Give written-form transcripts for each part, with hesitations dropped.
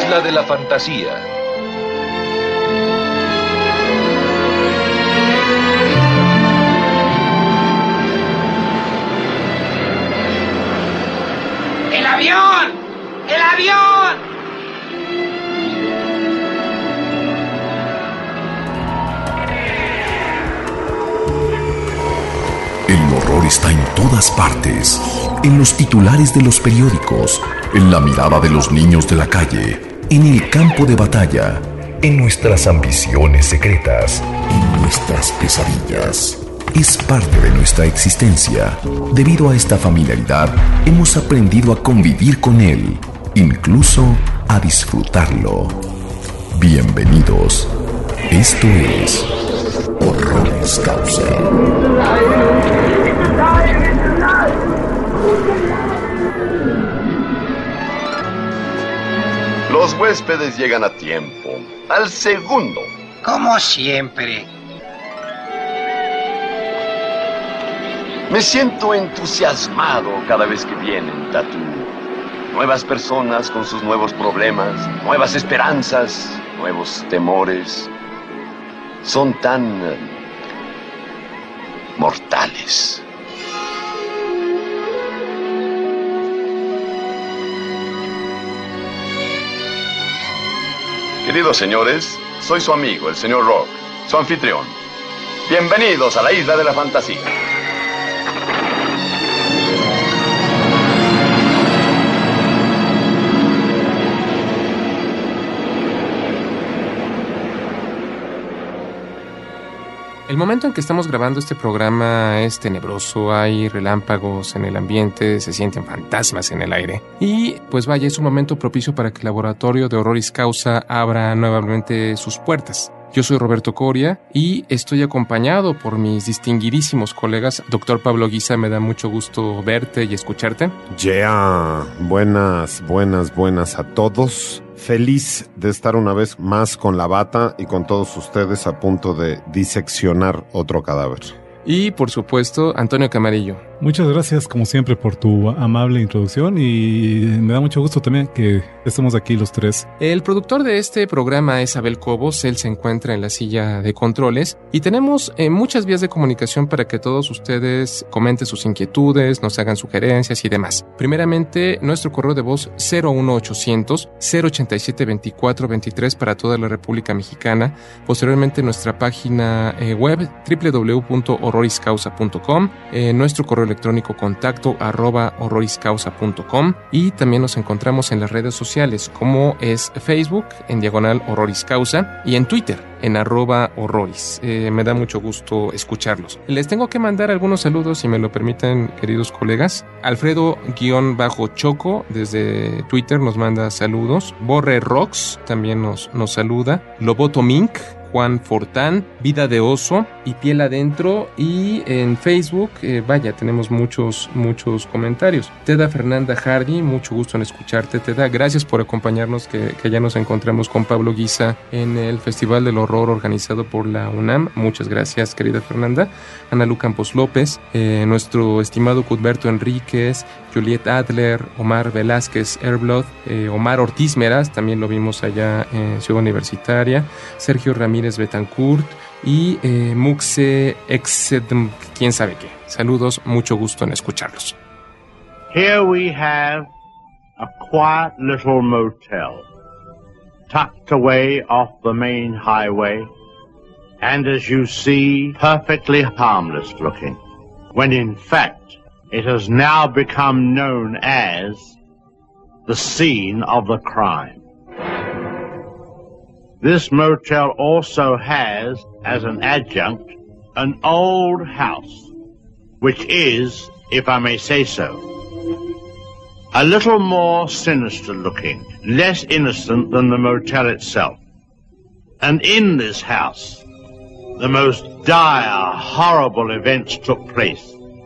isla de la fantasía. ¡El avión! ¡El avión! El horror está en todas partes, en los titulares de los periódicos, en la mirada de los niños de la calle, en el campo de batalla, en nuestras ambiciones secretas, en nuestras pesadillas. Es parte de nuestra existencia. Debido a esta familiaridad, hemos aprendido a convivir con él, incluso a disfrutarlo. Bienvenidos. Esto es Horroris Causa. Los huéspedes llegan a tiempo, al segundo. Como siempre. Me siento entusiasmado cada vez que vienen, Tatú. Nuevas personas con sus nuevos problemas, nuevas esperanzas, nuevos temores. Son tan mortales. Queridos señores, soy su amigo, el señor Rock, su anfitrión. Bienvenidos a la isla de la fantasía. El momento en que estamos grabando este programa es tenebroso, hay relámpagos en el ambiente, se sienten fantasmas en el aire. Y pues vaya, es un momento propicio para que el laboratorio de Horroris Causa abra nuevamente sus puertas. Yo soy Roberto Coria y estoy acompañado por mis distinguidísimos colegas. Doctor Pablo Guisa, me da mucho gusto verte y escucharte. Buenas a todos. Feliz de estar una vez más con la bata y con todos ustedes a punto de diseccionar otro cadáver. Y, por supuesto, Antonio Camarillo. Muchas gracias, como siempre, por tu amable introducción y me da mucho gusto también que estemos aquí los tres. El productor de este programa es Abel Cobos, él se encuentra en la silla de controles y tenemos muchas vías de comunicación para que todos ustedes comenten sus inquietudes, nos hagan sugerencias y demás. Primeramente, nuestro correo de voz 01800 087 2423 para toda la República Mexicana. Posteriormente, nuestra página web www.horroriscausa.com, nuestro correo electrónico contacto @horroriscausa.com y también nos encontramos en las redes sociales como es Facebook en diagonal Horroris Causa y en Twitter en @horroris. Me da mucho gusto escucharlos. Les tengo que mandar algunos saludos, si me lo permiten, queridos colegas. Alfredo-Choco desde Twitter nos manda saludos. Borre Rocks también nos saluda. Loboto Mink, Juan Fortán, Vida de Oso y Piel Adentro. Y en Facebook, vaya, tenemos muchos comentarios. Teda Fernanda Hardy, mucho gusto en escucharte, Teda. Gracias por acompañarnos, que ya nos encontramos con Pablo Guisa en el Festival del Horror organizado por la UNAM. Muchas gracias, querida Fernanda. Ana Lu Campos López, nuestro estimado Cudberto Enríquez, Juliet Adler, Omar Velázquez Airblood, Omar Ortiz Meraz, también lo vimos allá en Ciudad Universitaria, Sergio Ramírez Betancourt y Muxe Exedm, quién sabe qué. Saludos, mucho gusto en escucharlos. Here we have a quiet little motel, tucked away off the main highway, and as you see, perfectly harmless looking, when in fact it has now become known as the scene of the crime. This motel also has, as an adjunct, an old house, which is, if I may say so, a little more sinister looking, less innocent than the motel itself. And in this house, the most dire, horrible events took place.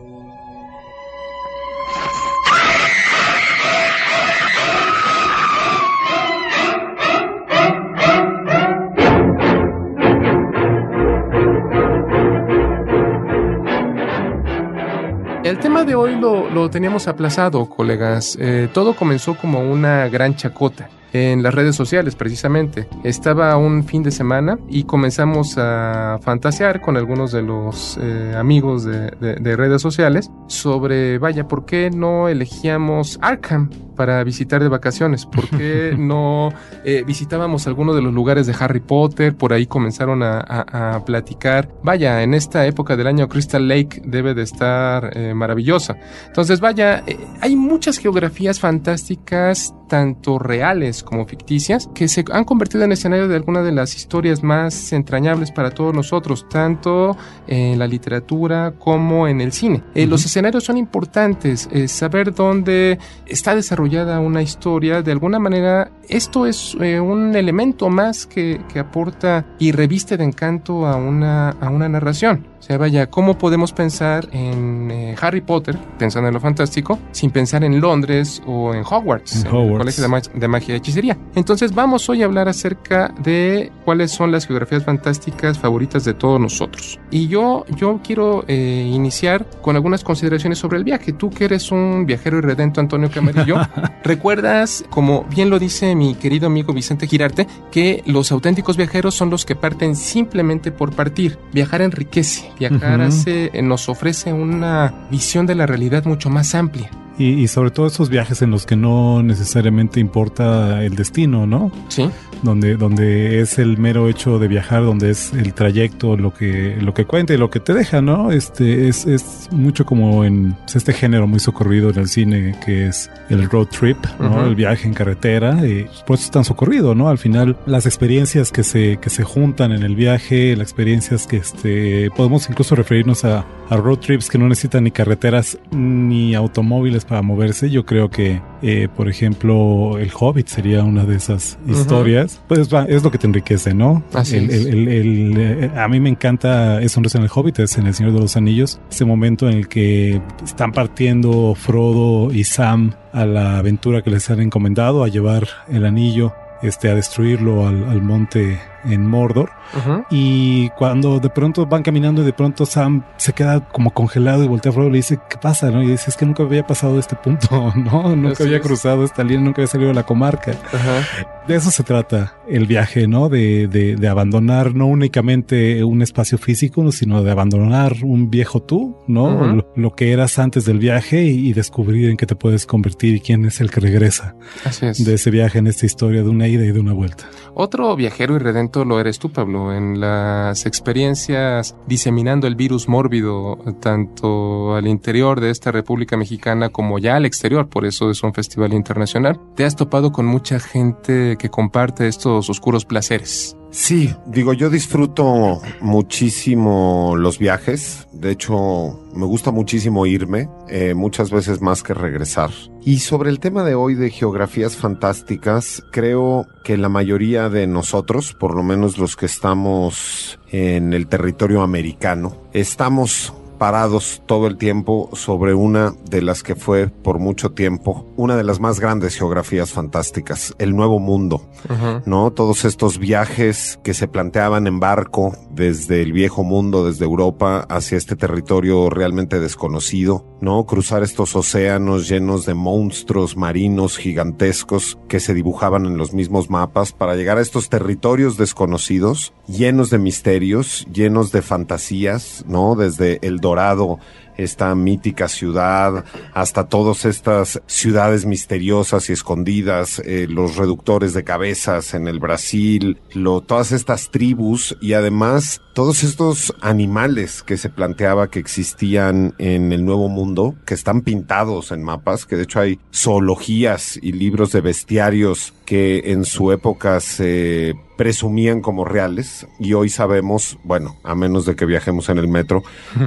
El tema de hoy lo teníamos aplazado, colegas. Todo comenzó como una gran chacota. en las redes sociales precisamente. Estaba un fin de semana y comenzamos a fantasear con algunos de los amigos de redes sociales sobre, vaya, ¿por qué no elegíamos Arkham para visitar de vacaciones? ¿Por qué no visitábamos alguno de los lugares de Harry Potter? Por ahí comenzaron a platicar. Vaya, en esta época del año Crystal Lake debe de estar maravillosa. Entonces, vaya, hay muchas geografías fantásticas, tanto reales como ficticias, que se han convertido en escenario de algunas de las historias más entrañables para todos nosotros, tanto en la literatura como en el cine. Los escenarios son importantes, saber dónde está desarrollada una historia. De alguna manera, esto es un elemento más que aporta y reviste de encanto a una narración. O sea, vaya, ¿cómo podemos pensar en Harry Potter, pensando en lo fantástico, sin pensar en Londres o en Hogwarts, en el Colegio de Magia y Hechicería? Entonces vamos hoy a hablar acerca de cuáles son las geografías fantásticas favoritas de todos nosotros. Y yo quiero iniciar con algunas consideraciones sobre el viaje. Tú que eres un viajero irredento, Antonio Camarillo, ¿recuerdas, como bien lo dice mi querido amigo Vicente Girarte, que los auténticos viajeros son los que parten simplemente por partir? Viajar enriquece. Viajar nos ofrece una visión de la realidad mucho más amplia. Y sobre todo esos viajes en los que no necesariamente importa el destino, ¿no? Sí. Donde es el mero hecho de viajar, donde es el trayecto lo que cuenta y lo que te deja, ¿no? Es mucho como en este género muy socorrido en el cine, que es el road trip, ¿no? El viaje en carretera, por eso es tan socorrido, ¿no? Al final, las experiencias que se juntan en el viaje, las experiencias que podemos incluso referirnos a road trips que no necesitan ni carreteras ni automóviles para moverse. Yo creo que, por ejemplo, El Hobbit sería una de esas historias. Pues es lo que te enriquece, ¿no? Así es. A mí me encanta, eso no es en El Hobbit, es en El Señor de los Anillos, ese momento en el que están partiendo Frodo y Sam a la aventura que les han encomendado, a llevar el anillo, a destruirlo al monte en Mordor. Y cuando de pronto van caminando y de pronto Sam se queda como congelado y voltea a Frodo y le dice, ¿qué pasa? ¿No? Y dice, es que nunca había pasado este punto, ¿no? Nunca había cruzado esta línea, nunca había salido de la comarca. De eso se trata el viaje, ¿no? De abandonar no únicamente un espacio físico, sino de abandonar un viejo tú, ¿no? Lo que eras antes del viaje y descubrir en qué te puedes convertir y quién es el que regresa. Así es. De ese viaje en esta historia de una ida y de una vuelta. Otro viajero irredento lo eres tú, Pablo, en las experiencias diseminando el virus mórbido tanto al interior de esta República Mexicana como ya al exterior, por eso es un festival internacional. ¿Te has topado con mucha gente que comparte estos oscuros placeres? Sí, yo disfruto muchísimo los viajes. De hecho, me gusta muchísimo irme, muchas veces más que regresar. Y sobre el tema de hoy de geografías fantásticas, creo que la mayoría de nosotros, por lo menos los que estamos en el territorio americano, estamos parados todo el tiempo sobre una de las que fue por mucho tiempo una de las más grandes geografías fantásticas, el Nuevo Mundo, ¿no? Todos estos viajes que se planteaban en barco desde el Viejo Mundo, desde Europa hacia este territorio realmente desconocido, ¿no? Cruzar estos océanos llenos de monstruos marinos gigantescos que se dibujaban en los mismos mapas para llegar a estos territorios desconocidos, llenos de misterios, llenos de fantasías, ¿no? Desde El Dorado, esta mítica ciudad, hasta todas estas ciudades misteriosas y escondidas, los reductores de cabezas en el Brasil, todas estas tribus y además todos estos animales que se planteaba que existían en el Nuevo Mundo, que están pintados en mapas, que de hecho hay zoologías y libros de bestiarios que en su época se presumían como reales y hoy sabemos, bueno, a menos de que viajemos en el metro,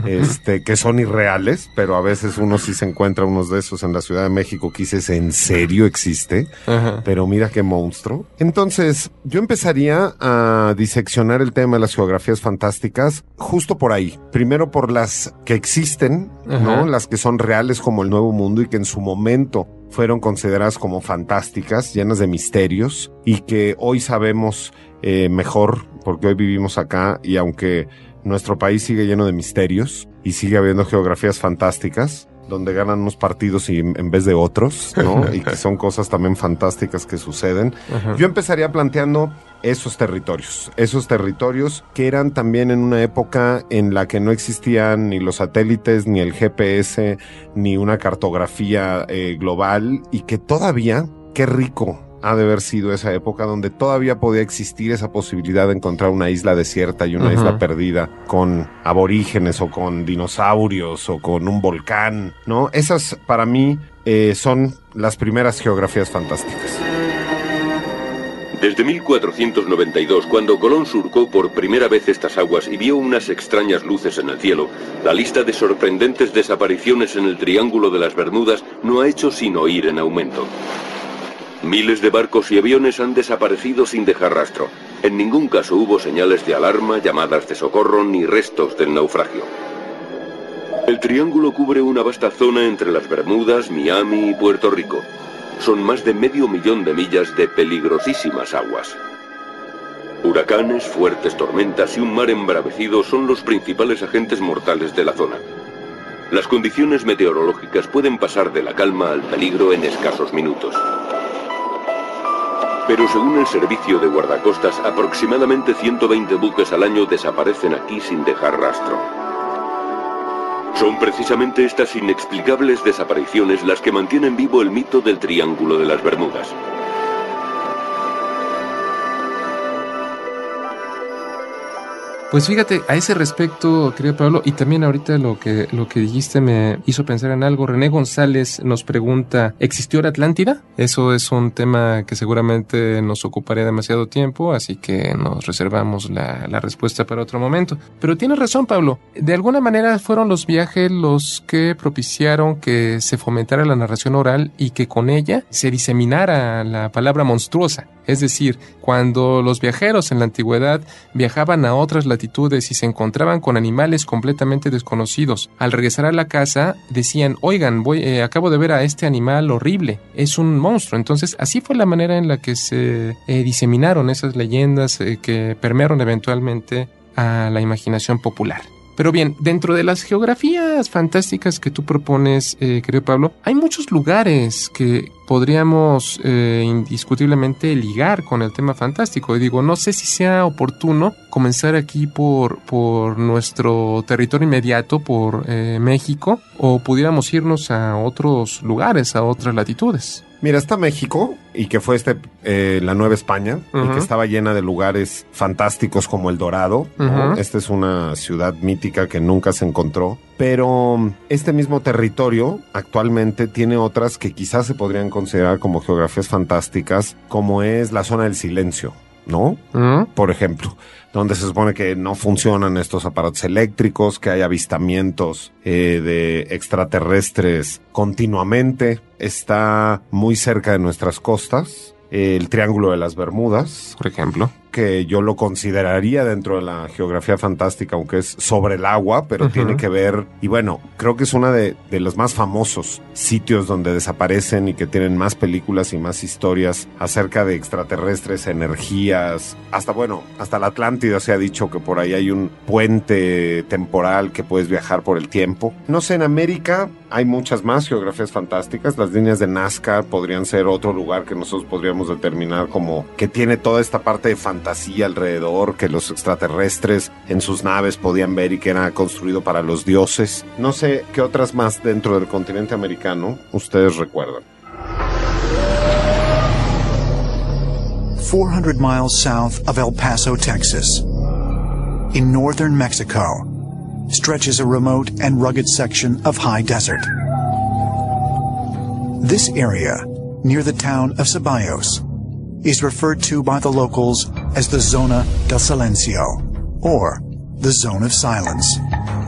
que son irreales, pero a veces uno sí se encuentra unos de esos en la Ciudad de México que dices, ¿en serio existe? Pero mira qué monstruo. Entonces, yo empezaría a diseccionar el tema de las geografías fantásticas justo por ahí. Primero por las que existen, ¿no? Las que son reales como el Nuevo Mundo y que en su momento fueron consideradas como fantásticas, llenas de misterios y que hoy sabemos mejor porque hoy vivimos acá y aunque nuestro país sigue lleno de misterios y sigue habiendo geografías fantásticas, donde ganan unos partidos y en vez de otros, ¿no? Y que son cosas también fantásticas que suceden. Yo empezaría planteando esos territorios que eran también en una época en la que no existían ni los satélites, ni el GPS, ni una cartografía global, y que todavía, qué rico ha de haber sido esa época donde todavía podía existir esa posibilidad de encontrar una isla desierta y una isla perdida con aborígenes o con dinosaurios o con un volcán, ¿no? Esas para mí son las primeras geografías fantásticas. Desde 1492, cuando Colón surcó por primera vez estas aguas y vio unas extrañas luces en el cielo, la lista de sorprendentes desapariciones en el Triángulo de las Bermudas no ha hecho sino ir en aumento. Miles de barcos y aviones han desaparecido sin dejar rastro. En ningún caso hubo señales de alarma, llamadas de socorro ni restos del naufragio. El triángulo cubre una vasta zona entre las Bermudas, Miami y Puerto Rico. Son más de 500.000 de millas de peligrosísimas aguas. Huracanes, fuertes tormentas y un mar embravecido son los principales agentes mortales de la zona. Las condiciones meteorológicas pueden pasar de la calma al peligro en escasos minutos. Pero según el servicio de guardacostas, aproximadamente 120 buques al año desaparecen aquí sin dejar rastro. Son precisamente estas inexplicables desapariciones las que mantienen vivo el mito del Triángulo de las Bermudas. Pues fíjate, a ese respecto, querido Pablo, y también ahorita lo que dijiste me hizo pensar en algo. René González nos pregunta, ¿existió la Atlántida? Eso es un tema que seguramente nos ocuparía demasiado tiempo, así que nos reservamos la respuesta para otro momento. Pero tienes razón, Pablo. De alguna manera fueron los viajes los que propiciaron que se fomentara la narración oral y que con ella se diseminara la palabra monstruosa. Es decir, cuando los viajeros en la antigüedad viajaban a otras latitudes y se encontraban con animales completamente desconocidos, al regresar a la casa decían, oigan, acabo de ver a este animal horrible, es un monstruo. Entonces, así fue la manera en la que se diseminaron esas leyendas que permearon eventualmente a la imaginación popular. Pero bien, dentro de las geografías fantásticas que tú propones, querido Pablo, hay muchos lugares que podríamos indiscutiblemente ligar con el tema fantástico. Y digo, no sé si sea oportuno comenzar aquí por nuestro territorio inmediato, por México, o pudiéramos irnos a otros lugares, a otras latitudes. Mira, está México, y que fue la Nueva España, y que estaba llena de lugares fantásticos como El Dorado, ¿no? Esta es una ciudad mítica que nunca se encontró, pero este mismo territorio actualmente tiene otras que quizás se podrían considerar como geografías fantásticas, como es la zona del silencio, ¿no? Por ejemplo, donde se supone que no funcionan estos aparatos eléctricos, que hay avistamientos de extraterrestres continuamente. Está muy cerca de nuestras costas, el Triángulo de las Bermudas, por ejemplo, que yo lo consideraría dentro de la geografía fantástica, aunque es sobre el agua, pero tiene que ver, y bueno, creo que es una de los más famosos sitios donde desaparecen y que tienen más películas y más historias acerca de extraterrestres, energías, hasta la Atlántida se ha dicho que por ahí hay un puente temporal que puedes viajar por el tiempo. No sé, en América hay muchas más geografías fantásticas. Las líneas de Nazca podrían ser otro lugar que nosotros podríamos determinar como que tiene toda esta parte de fantasía alrededor, que los extraterrestres en sus naves podían ver y que era construido para los dioses. No sé qué otras más dentro del continente americano ustedes recuerdan. 400 miles south of El Paso, Texas, in northern Mexico, stretches a remote and rugged section of high desert. This area, near the town of Ceballos, is referred to by the locals as the Zona del Silencio, or the Zone of Silence.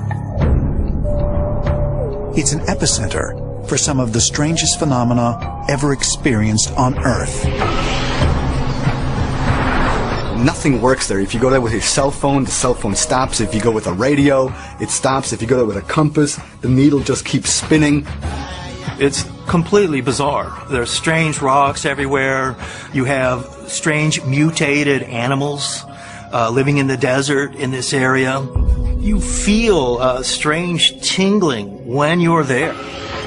It's an epicenter for some of the strangest phenomena ever experienced on Earth. Nothing works there. If you go there with your cell phone, the cell phone stops. If you go with a radio, it stops. If you go there with a compass, the needle just keeps spinning. It's completely bizarre. There's strange rocks everywhere. You have strange mutated animals living in the desert in this area. You feel a strange tingling when you're there.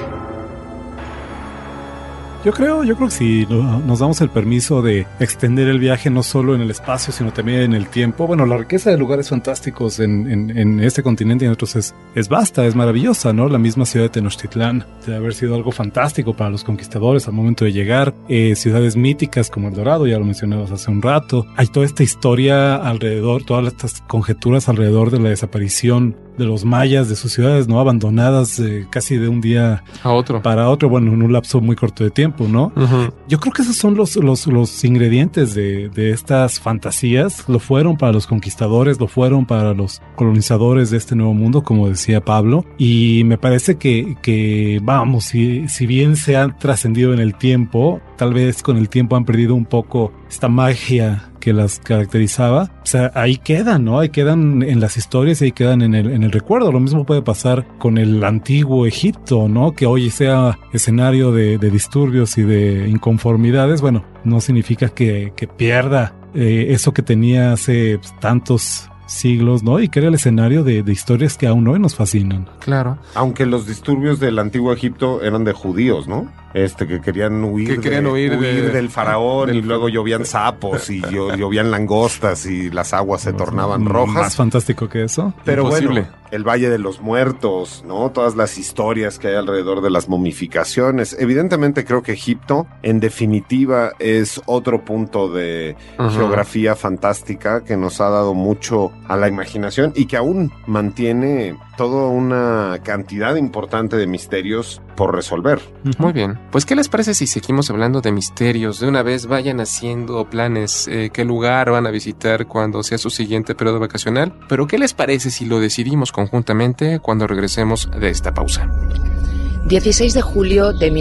Yo creo que si nos damos el permiso de extender el viaje no solo en el espacio, sino también en el tiempo, bueno, la riqueza de lugares fantásticos en este continente y en otros es vasta, es maravillosa, ¿no? La misma ciudad de Tenochtitlán debe haber sido algo fantástico para los conquistadores al momento de llegar. Ciudades míticas como El Dorado, ya lo mencionabas hace un rato. Hay toda esta historia alrededor, todas estas conjeturas alrededor de la desaparición de los mayas, de sus ciudades, ¿no? Abandonadas casi de un día a otro para otro, bueno, en un lapso muy corto de tiempo, ¿no? Uh-huh. Yo creo que esos son los ingredientes de estas fantasías. Lo fueron para los conquistadores, lo fueron para los colonizadores de este nuevo mundo, como decía Pablo, y me parece que vamos, si bien se han trascendido en el tiempo, tal vez con el tiempo han perdido un poco esta magia que las caracterizaba. O sea, ahí quedan, ¿no? Ahí quedan en las historias y ahí quedan en el recuerdo. Lo mismo puede pasar con el antiguo Egipto, ¿no? Que hoy sea escenario de disturbios y de inconformidades. Bueno, no significa que pierda eso que tenía hace tantos siglos, ¿no? Y que era el escenario de historias que aún hoy nos fascinan. Claro. Aunque los disturbios del antiguo Egipto eran de judíos, ¿no? Que querían huir del faraón, y luego llovían sapos y llovían langostas y las aguas se tornaban rojas. Más fantástico que eso. Pero imposible. Bueno, el Valle de los Muertos, ¿no? Todas las historias que hay alrededor de las momificaciones. Evidentemente creo que Egipto, en definitiva, es otro punto de geografía fantástica que nos ha dado mucho a la imaginación y que aún mantiene toda una cantidad importante de misterios por resolver. Muy bien. Pues, ¿qué les parece si seguimos hablando de misterios? De una vez vayan haciendo planes, qué lugar van a visitar cuando sea su siguiente periodo vacacional. Pero, ¿qué les parece si lo decidimos conjuntamente cuando regresemos de esta pausa? 16 de julio de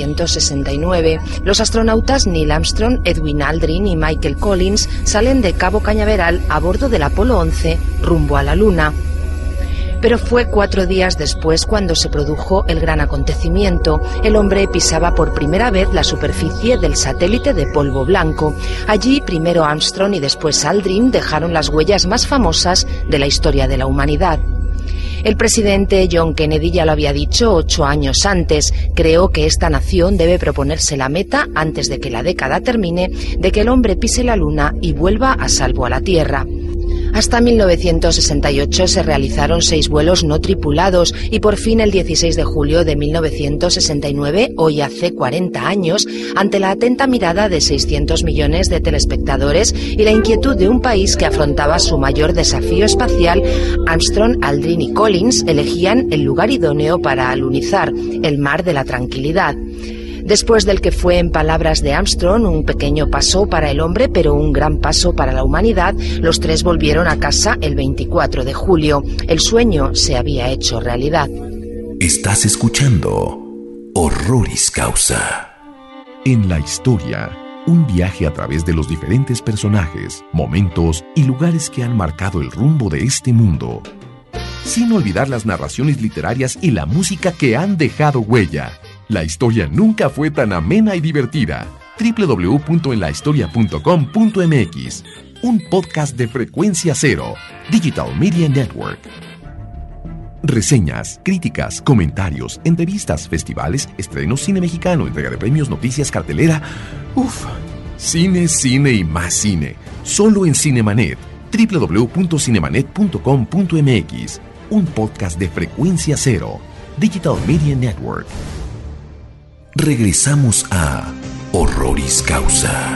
1969, los astronautas Neil Armstrong, Edwin Aldrin y Michael Collins salen de Cabo Cañaveral a bordo del Apolo 11 rumbo a la Luna. Pero fue 4 días después cuando se produjo el gran acontecimiento. El hombre pisaba por primera vez la superficie del satélite de polvo blanco. Allí, primero Armstrong y después Aldrin dejaron las huellas más famosas de la historia de la humanidad. El presidente John Kennedy ya lo había dicho 8 años antes. Creo que esta nación debe proponerse la meta, antes de que la década termine, de que el hombre pise la Luna y vuelva a salvo a la Tierra. Hasta 1968 se realizaron 6 vuelos no tripulados y por fin el 16 de julio de 1969, hoy hace 40 años, ante la atenta mirada de 600 millones de telespectadores y la inquietud de un país que afrontaba su mayor desafío espacial, Armstrong, Aldrin y Collins elegían el lugar idóneo para alunizar, el Mar de la Tranquilidad. Después del que fue, en palabras de Armstrong, un pequeño paso para el hombre, pero un gran paso para la humanidad, los 3 volvieron a casa el 24 de julio. El sueño se había hecho realidad. Estás escuchando Horroris Causa. En la historia, un viaje a través de los diferentes personajes, momentos y lugares que han marcado el rumbo de este mundo. Sin olvidar las narraciones literarias y la música que han dejado huella. La historia nunca fue tan amena y divertida. www.enlahistoria.com.mx. Un podcast de Frecuencia Cero, Digital Media Network. Reseñas, críticas, comentarios, entrevistas, festivales, estrenos, cine mexicano, entrega de premios, noticias, cartelera. Cine, cine y más cine. Solo en Cinemanet. www.cinemanet.com.mx. Un podcast de Frecuencia Cero, Digital Media Network. Regresamos a Horroris Causa.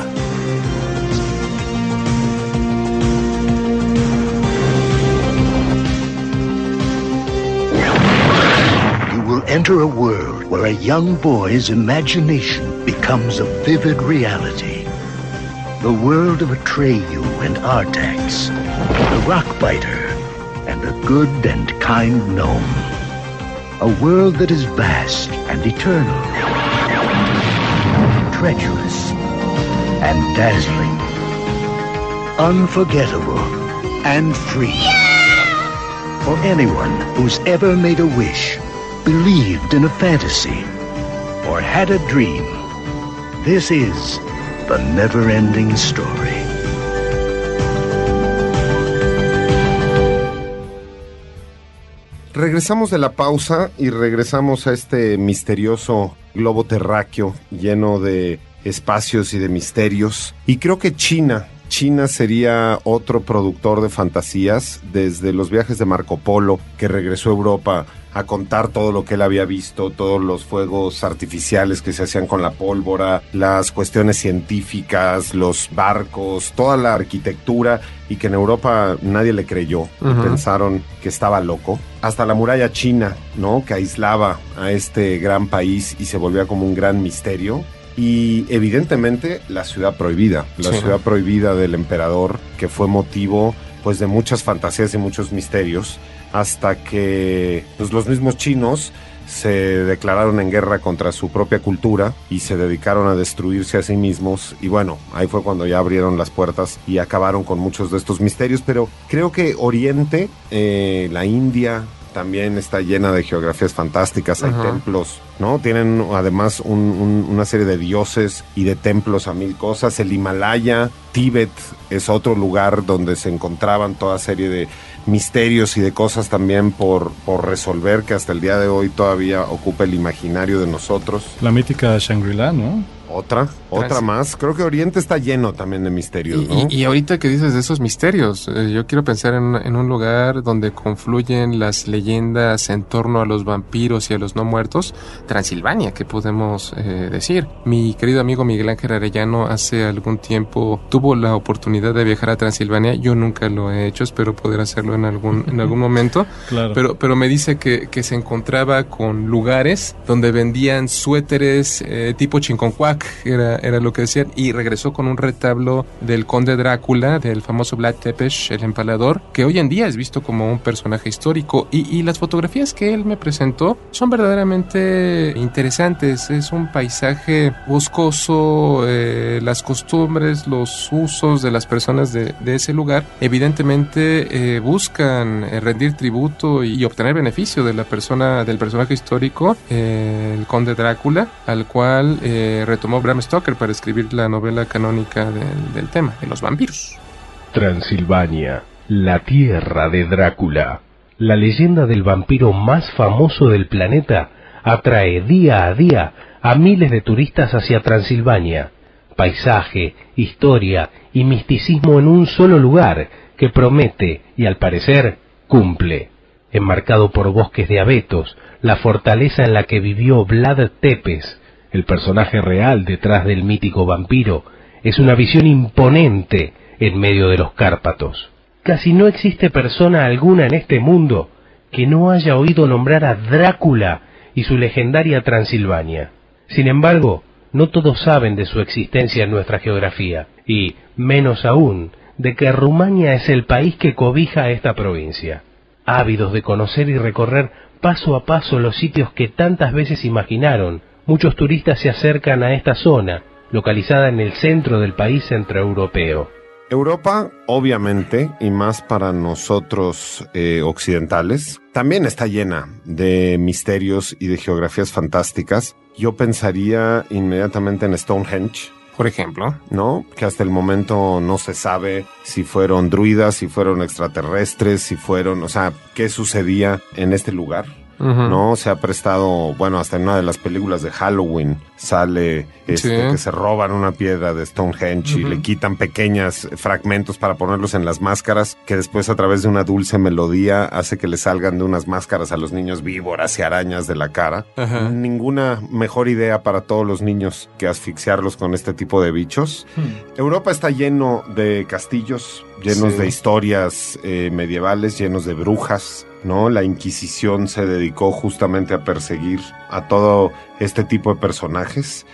You will enter a world where a young boy's imagination becomes a vivid reality. The world of Atreyu and Artax, the Rockbiter, and a good and kind gnome. A world that is vast and eternal, treacherous and dazzling, unforgettable and free. For anyone who's ever made a wish, believed in a fantasy, or had a dream, this is the never-ending story. Regresamos de la pausa y regresamos a este misterioso globo terráqueo lleno de espacios y de misterios. Y creo que China sería otro productor de fantasías, desde los viajes de Marco Polo, que regresó a Europa a contar todo lo que él había visto, todos los fuegos artificiales que se hacían con la pólvora, las cuestiones científicas, los barcos, toda la arquitectura, y que en Europa nadie le creyó, y pensaron que estaba loco. Hasta la muralla china, ¿no?, que aislaba a este gran país y se volvía como un gran misterio. Y evidentemente la ciudad prohibida del emperador, que fue motivo pues de muchas fantasías y muchos misterios, hasta que pues, los mismos chinos se declararon en guerra contra su propia cultura y se dedicaron a destruirse a sí mismos. Y bueno, ahí fue cuando ya abrieron las puertas y acabaron con muchos de estos misterios. Pero creo que Oriente, la India, también está llena de geografías fantásticas. Hay templos, ¿no? Tienen además una serie de dioses y de templos a mil cosas. El Himalaya, Tíbet es otro lugar donde se encontraban toda serie de misterios y de cosas también por resolver, que hasta el día de hoy todavía ocupa el imaginario de nosotros. La mítica Shangri-La, ¿no? Otra más. Creo que Oriente está lleno también de misterios, ¿no? Y ahorita que dices de esos misterios, yo quiero pensar en un lugar donde confluyen las leyendas en torno a los vampiros y a los no muertos. Transilvania, ¿qué podemos decir? Mi querido amigo Miguel Ángel Arellano hace algún tiempo tuvo la oportunidad de viajar a Transilvania. Yo nunca lo he hecho, espero poder hacerlo en algún momento. Claro. Pero me dice que se encontraba con lugares donde vendían suéteres tipo Chinconcuac, era lo que decían, y regresó con un retablo del conde Drácula, del famoso Vlad Tepes, el empalador, que hoy en día es visto como un personaje histórico, y las fotografías que él me presentó son verdaderamente interesantes. Es un paisaje boscoso, las costumbres, los usos de las personas de ese lugar evidentemente buscan rendir tributo y obtener beneficio de del personaje histórico, el conde Drácula, al cual retomó Bram Stoker para escribir la novela canónica del tema, de los vampiros. Transilvania, la tierra de Drácula. La leyenda del vampiro más famoso del planeta atrae día a día a miles de turistas hacia Transilvania. Paisaje, historia y misticismo en un solo lugar que promete y al parecer cumple. Enmarcado por bosques de abetos, la fortaleza en la que vivió Vlad Tepes, el personaje real detrás del mítico vampiro, es una visión imponente en medio de los Cárpatos. Casi no existe persona alguna en este mundo que no haya oído nombrar a Drácula y su legendaria Transilvania. Sin embargo, no todos saben de su existencia en nuestra geografía, y, menos aún, de que Rumania es el país que cobija a esta provincia. Ávidos de conocer y recorrer paso a paso los sitios que tantas veces imaginaron, muchos turistas se acercan a esta zona, localizada en el centro del país centroeuropeo. Europa, obviamente, y más para nosotros occidentales, también está llena de misterios y de geografías fantásticas. Yo pensaría inmediatamente en Stonehenge, por ejemplo, ¿no? Que hasta el momento no se sabe si fueron druidas, si fueron extraterrestres, si fueron, o sea, qué sucedía en este lugar. ¿No? Se ha prestado, bueno, hasta en una de las películas de Halloween sale que se roban una piedra de Stonehenge y le quitan pequeños fragmentos para ponerlos en las máscaras, que después a través de una dulce melodía hace que le salgan de unas máscaras a los niños víboras y arañas de la cara. Ninguna mejor idea para todos los niños que asfixiarlos con este tipo de bichos. Europa está lleno de castillos, llenos de historias medievales, llenos de brujas, ¿no? La Inquisición se dedicó justamente a perseguir a todo este tipo de personajes.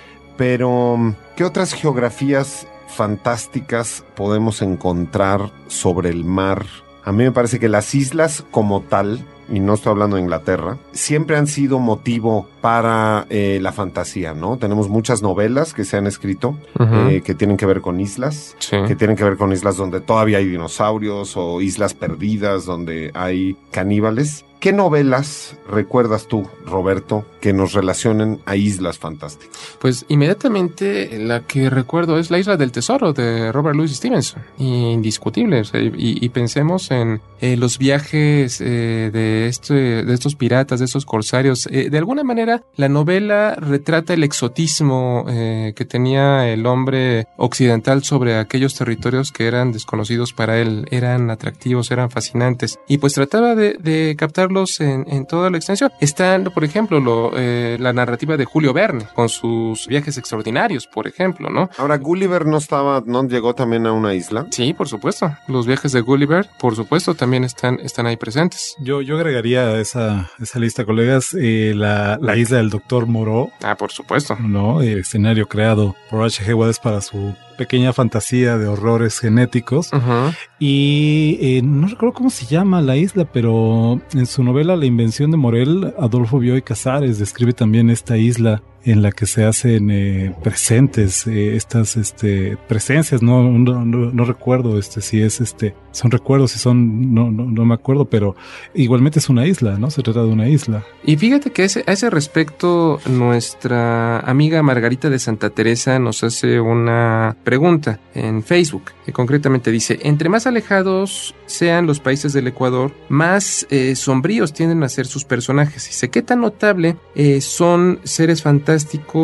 Pero, ¿qué otras geografías fantásticas podemos encontrar sobre el mar? A mí me parece que las islas como tal, y no estoy hablando de Inglaterra, siempre han sido motivo para la fantasía, ¿no? Tenemos muchas novelas que se han escrito que tienen que ver con islas, que tienen que ver con islas donde todavía hay dinosaurios o islas perdidas donde hay caníbales. ¿Qué novelas recuerdas tú, Roberto, que nos relacionen a islas fantásticas? Pues inmediatamente la que recuerdo es La Isla del Tesoro de Robert Louis Stevenson, indiscutible. O sea, y pensemos en los viajes de estos piratas, de estos corsarios. De alguna manera, la novela retrata el exotismo que tenía el hombre occidental sobre aquellos territorios que eran desconocidos para él, eran atractivos, eran fascinantes, y pues trataba de captarlos en toda la extensión. Está, por ejemplo, la narrativa de Julio Verne, con sus viajes extraordinarios, por ejemplo, ¿no? Ahora, ¿Gulliver no llegó también a una isla? Sí, por supuesto. Los viajes de Gulliver, por supuesto, también están ahí presentes. Yo agregaría a esa lista, colegas, la isla del Dr. Moreau. Ah, por supuesto. ¿No? El escenario creado por H.G. Wells para su pequeña fantasía de horrores genéticos. Uh-huh. Y no recuerdo cómo se llama la isla, pero en su novela La Invención de Morel, Adolfo Bioy Casares describe también esta isla en la que se hacen presentes estas presencias. No recuerdo si es son recuerdos, si son no me acuerdo, pero igualmente es una isla, ¿no? Se trata de una isla. Y fíjate que a ese respecto nuestra amiga Margarita de Santa Teresa nos hace una pregunta en Facebook, que concretamente dice: entre más alejados sean los países del Ecuador, más sombríos tienden a ser sus personajes. Dice: ¿qué tan notable son seres fantásticos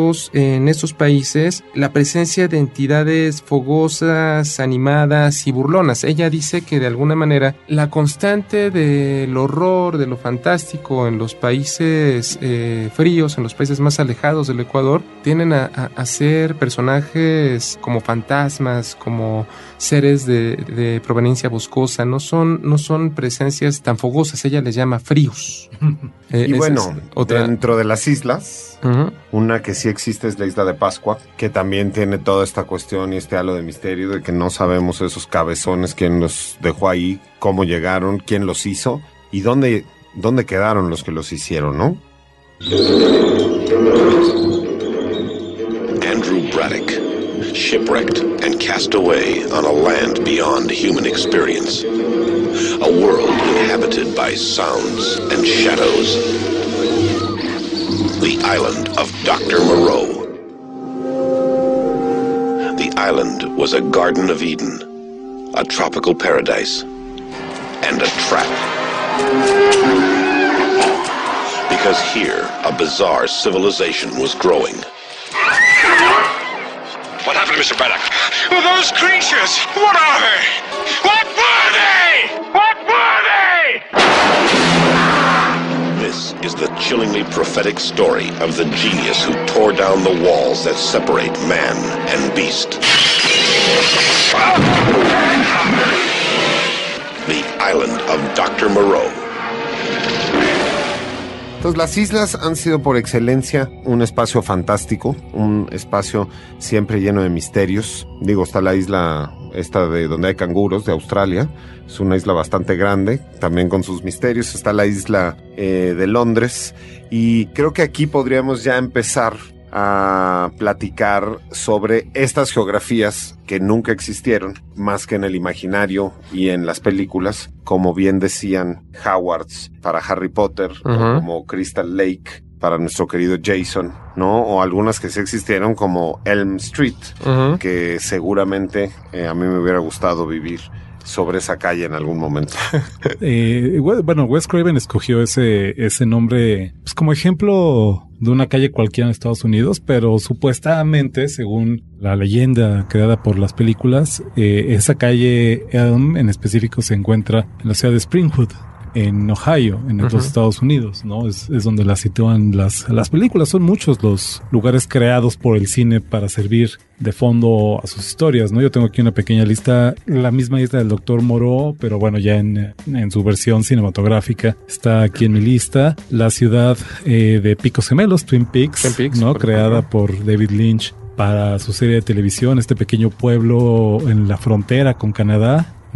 en estos países la presencia de entidades fogosas, animadas y burlonas? Ella dice que de alguna manera la constante del horror, de lo fantástico en los países fríos, en los países más alejados del Ecuador, tienden a ser personajes como fantasmas, como seres de proveniencia boscosa. No son presencias tan fogosas. Ella les llama fríos. Y bueno, dentro de las islas, uh-huh, una que sí existe es la isla de Pascua, que también tiene toda esta cuestión y este halo de misterio de que no sabemos esos cabezones, quién los dejó ahí, cómo llegaron, quién los hizo y dónde quedaron los que los hicieron, ¿no? Andrew Braddock, shipwrecked and cast away on a land beyond human experience. A world inhabited by sounds and shadows. The island of Dr. Moreau. The island was a Garden of Eden, a tropical paradise, and a trap. Because here, a bizarre civilization was growing. What happened to Mr. Braddock? Well, those creatures! What are they? What were they? What were they? This is the chillingly prophetic story of the genius who tore down the walls that separate man and beast. The island of Dr. Moreau. Entonces, las islas han sido por excelencia un espacio fantástico, un espacio siempre lleno de misterios. Digo, está la isla esta de donde hay canguros, de Australia. Es una isla bastante grande, también con sus misterios. Está la isla de Londres. Y creo que aquí podríamos ya empezar a platicar sobre estas geografías que nunca existieron, más que en el imaginario y en las películas, como bien decían Howards para Harry Potter, uh-huh, o como Crystal Lake para nuestro querido Jason, ¿no? O algunas que sí existieron como Elm Street, uh-huh, que seguramente a mí me hubiera gustado vivir sobre esa calle en algún momento. Bueno, Wes Craven escogió ese nombre pues como ejemplo de una calle cualquiera en Estados Unidos, pero supuestamente, según la leyenda creada por las películas, esa calle Elm en específico se encuentra en la ciudad de Springwood, en Ohio, en los Estados Unidos, ¿no? Es donde la sitúan las películas. Son muchos los lugares creados por el cine para servir de fondo a sus historias, ¿no? Yo tengo aquí una pequeña lista, la misma isla del Dr. Moreau, pero bueno, ya en su versión cinematográfica está aquí en mi lista. La ciudad de Picos Gemelos, Twin Peaks, ¿no? Creada por David Lynch para su serie de televisión, este pequeño pueblo en la frontera con Canadá,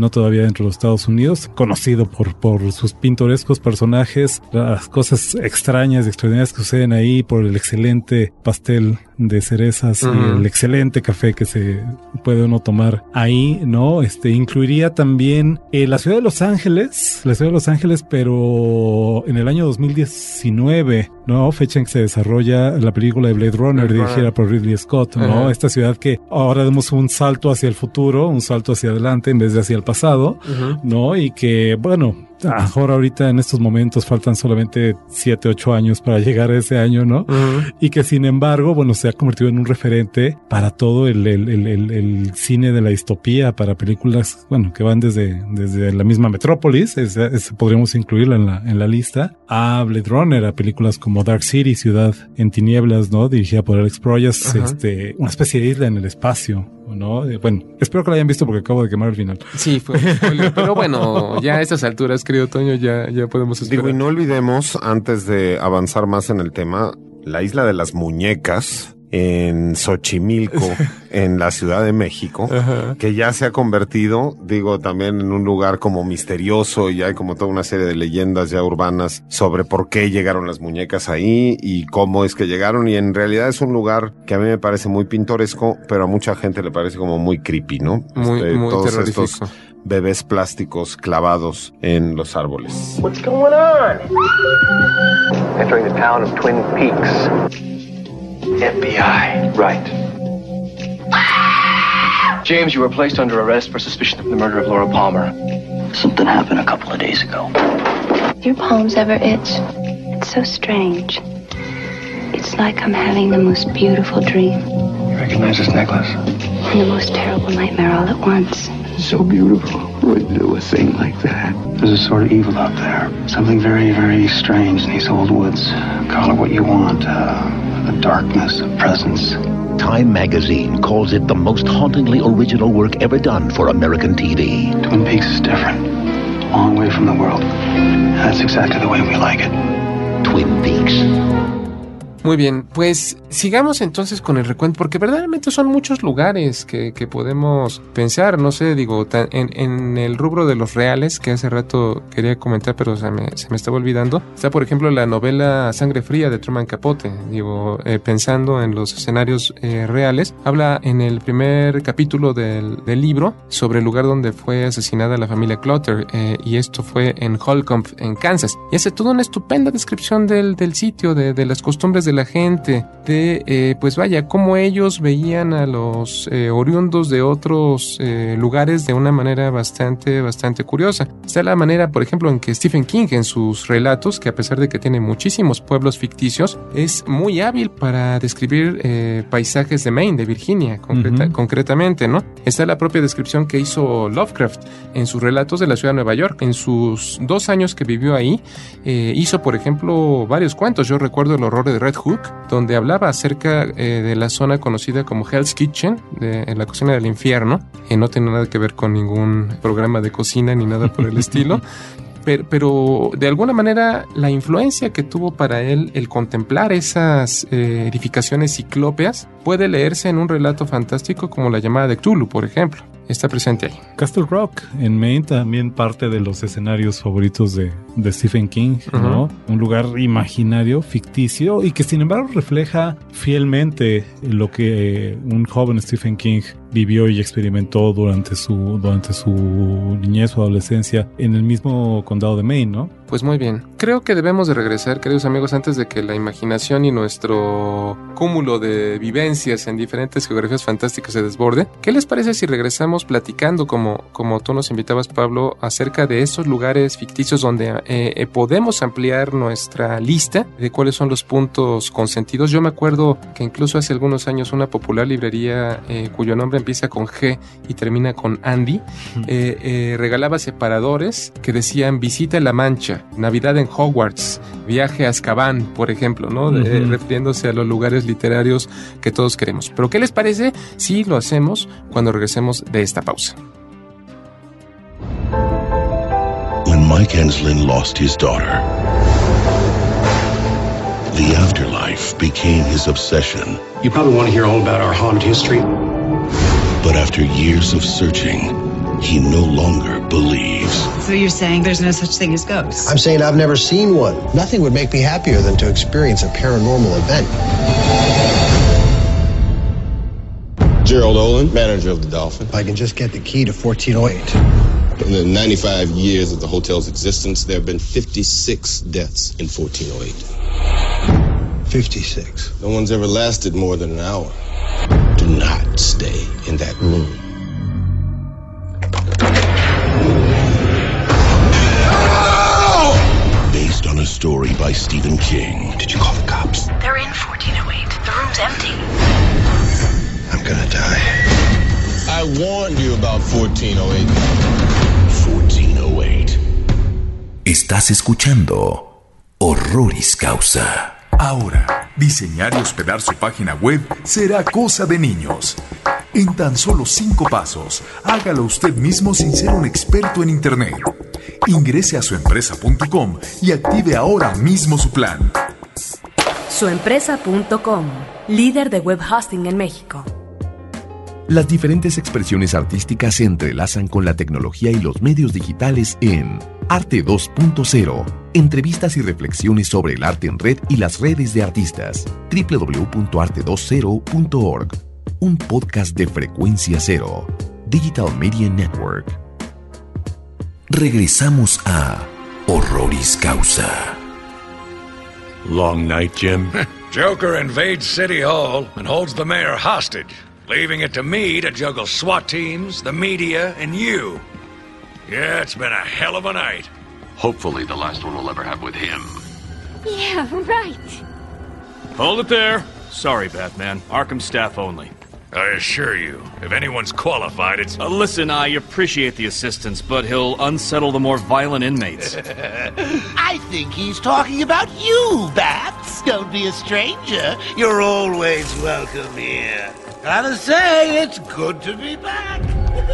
no todavía dentro de los Estados Unidos, conocido por sus pintorescos personajes, las cosas extrañas y extraordinarias que suceden ahí, por el excelente pastel de cerezas y el excelente café que se puede uno tomar ahí, ¿no? Incluiría también la ciudad de Los Ángeles, pero en el año 2019, ¿no? Fecha en que se desarrolla la película de Blade Runner, dirigida por Ridley Scott, ¿no? Esta ciudad que ahora damos un salto hacia el futuro, un salto hacia adelante en vez de hacia el pasado, ¿no? Y que, bueno, ahorita en estos momentos faltan solamente 7, 8 años para llegar a ese año, ¿no? Y que sin embargo, bueno, se ha convertido en un referente para todo el cine de la distopía, para películas, bueno, que van desde la misma Metrópolis, podríamos incluirla en la lista, a Blade Runner, a películas como Dark City, Ciudad en Tinieblas, ¿no? Dirigida por Alex Proyas, una especie de isla en el espacio, ¿no? Bueno, espero que la hayan visto porque acabo de quemar el final. Sí, fue un spoiler, pero bueno, ya a estas alturas, querido Toño, ya podemos esperar. Digo, y no olvidemos, antes de avanzar más en el tema, la Isla de las Muñecas en Xochimilco, en la Ciudad de México, que ya se ha convertido, digo, también en un lugar como misterioso, y hay como toda una serie de leyendas ya urbanas sobre por qué llegaron las muñecas ahí y cómo es que llegaron, y en realidad es un lugar que a mí me parece muy pintoresco, pero a mucha gente le parece como muy creepy, ¿no? Muy todos terrorífico. Estos bebés plásticos clavados en los árboles. What's going on? Entering the town of Twin Peaks. FBI. Right. James, you were placed under arrest for suspicion of the murder of Laura Palmer. Something happened a couple of days ago. Your palms ever itch? It's so strange. It's like I'm having the most beautiful dream. You recognize this necklace? And the most terrible nightmare all at once. So beautiful. Who would do a thing like that? There's a sort of evil out there. Something very, very strange in these old woods. Call it what you want. The darkness, a presence. Time magazine calls it the most hauntingly original work ever done for American TV. Twin Peaks is different. A long way from the world. That's exactly the way we like it. Twin Peaks. Muy bien, pues sigamos entonces con el recuento, porque verdaderamente son muchos lugares que podemos pensar, no sé, digo, en el rubro de los reales, que hace rato quería comentar, pero se me estaba olvidando. Está, por ejemplo, la novela Sangre Fría de Truman Capote, digo, pensando en los escenarios reales. Habla en el primer capítulo del libro sobre el lugar donde fue asesinada la familia Clutter, y esto fue en Holcomb, en Kansas. Y hace toda una estupenda descripción del sitio, de las costumbres de la gente, de pues vaya, cómo ellos veían a los oriundos de otros lugares de una manera bastante curiosa. Está la manera, por ejemplo, en que Stephen King en sus relatos, que a pesar de que tiene muchísimos pueblos ficticios, es muy hábil para describir paisajes de Maine, de Virginia, concretamente, ¿no? Está la propia descripción que hizo Lovecraft en sus relatos de la ciudad de Nueva York. En sus 2 años que vivió ahí, hizo, por ejemplo, varios cuentos. Yo recuerdo El horror de Red Hook, donde hablaba acerca de la zona conocida como Hell's Kitchen, en la cocina del infierno, que no tiene nada que ver con ningún programa de cocina ni nada por el estilo. Pero de alguna manera la influencia que tuvo para él el contemplar esas edificaciones ciclópeas puede leerse en un relato fantástico como La llamada de Cthulhu, por ejemplo. Está presente ahí. Castle Rock en Maine también parte de los escenarios favoritos de Stephen King, ¿no? Un lugar imaginario, ficticio, y que sin embargo refleja fielmente lo que un joven Stephen King vivió y experimentó durante su niñez o adolescencia en el mismo condado de Maine, ¿no? Pues muy bien. Creo que debemos de regresar, queridos amigos, antes de que la imaginación y nuestro cúmulo de vivencias en diferentes geografías fantásticas se desborde. ¿Qué les parece si regresamos platicando, como tú nos invitabas, Pablo, acerca de esos lugares ficticios donde podemos ampliar nuestra lista de cuáles son los puntos consentidos? Yo me acuerdo que incluso hace algunos años una popular librería cuyo nombre empieza con G y termina con Andy, regalaba separadores que decían Visita La Mancha, Navidad en Hogwarts, Viaje a Azkaban, por ejemplo, ¿no? Refiriéndose a los lugares literarios que todos queremos. Pero ¿qué les parece si lo hacemos cuando regresemos de esta pausa? When Mike Enslin lost his daughter, the afterlife became his obsession. You probably want to hear all about our haunted history. But after years of searching, he no longer believes. So you're saying there's no such thing as ghosts? I'm saying I've never seen one. Nothing would make me happier than to experience a paranormal event. Gerald Olin, manager of the Dolphin. If I can just get the key to 1408. In the 95 years of the hotel's existence, there have been 56 deaths in 1408. 56. No one's ever lasted more than an hour. Do not stay in that room. Based on a story by Stephen King. Did you call the cops? They're in 1408. The room's empty. I'm gonna die. I warned you about 1408. 1408. Estás escuchando Horroris Causa. Ahora, diseñar y hospedar su página web será cosa de niños. En tan solo 5 pasos, hágalo usted mismo sin ser un experto en Internet. Ingrese a suempresa.com y active ahora mismo su plan. Suempresa.com, líder de web hosting en México. Las diferentes expresiones artísticas se entrelazan con la tecnología y los medios digitales en Arte 2.0. Entrevistas y reflexiones sobre el arte en red y las redes de artistas. www.arte20.org. Un podcast de Frecuencia Cero. Digital Media Network. Regresamos a Horroris Causa. Long night, Jim. Joker invades City Hall and holds the mayor hostage, leaving it to me to juggle SWAT teams, the media, and you. Yeah, it's been a hell of a night. Hopefully the last one we'll ever have with him. Yeah, right. Hold it there. Sorry, Batman. Arkham staff only. I assure you, if anyone's qualified, it's... Listen, I appreciate the assistance, but he'll unsettle the more violent inmates. I think he's talking about you, Bats. Don't be a stranger. You're always welcome here. Gotta say, it's good to be back.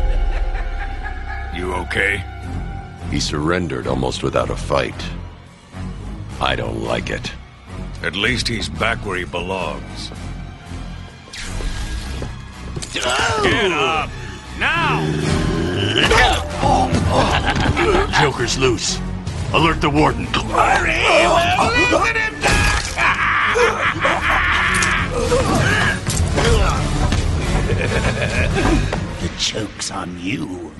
You okay? He surrendered almost without a fight. I don't like it. At least he's back where he belongs. Get up! Now! Joker's loose. Alert the warden. Hurry! We're losing him The joke's on you.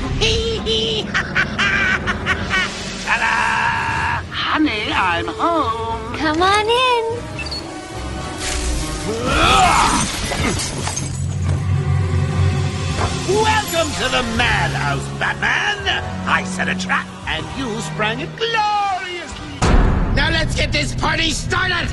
Ta-da! Honey, I'm home. Come on in. Welcome to the madhouse, Batman! I set a trap, and you sprang it gloriously! Now let's get this party started!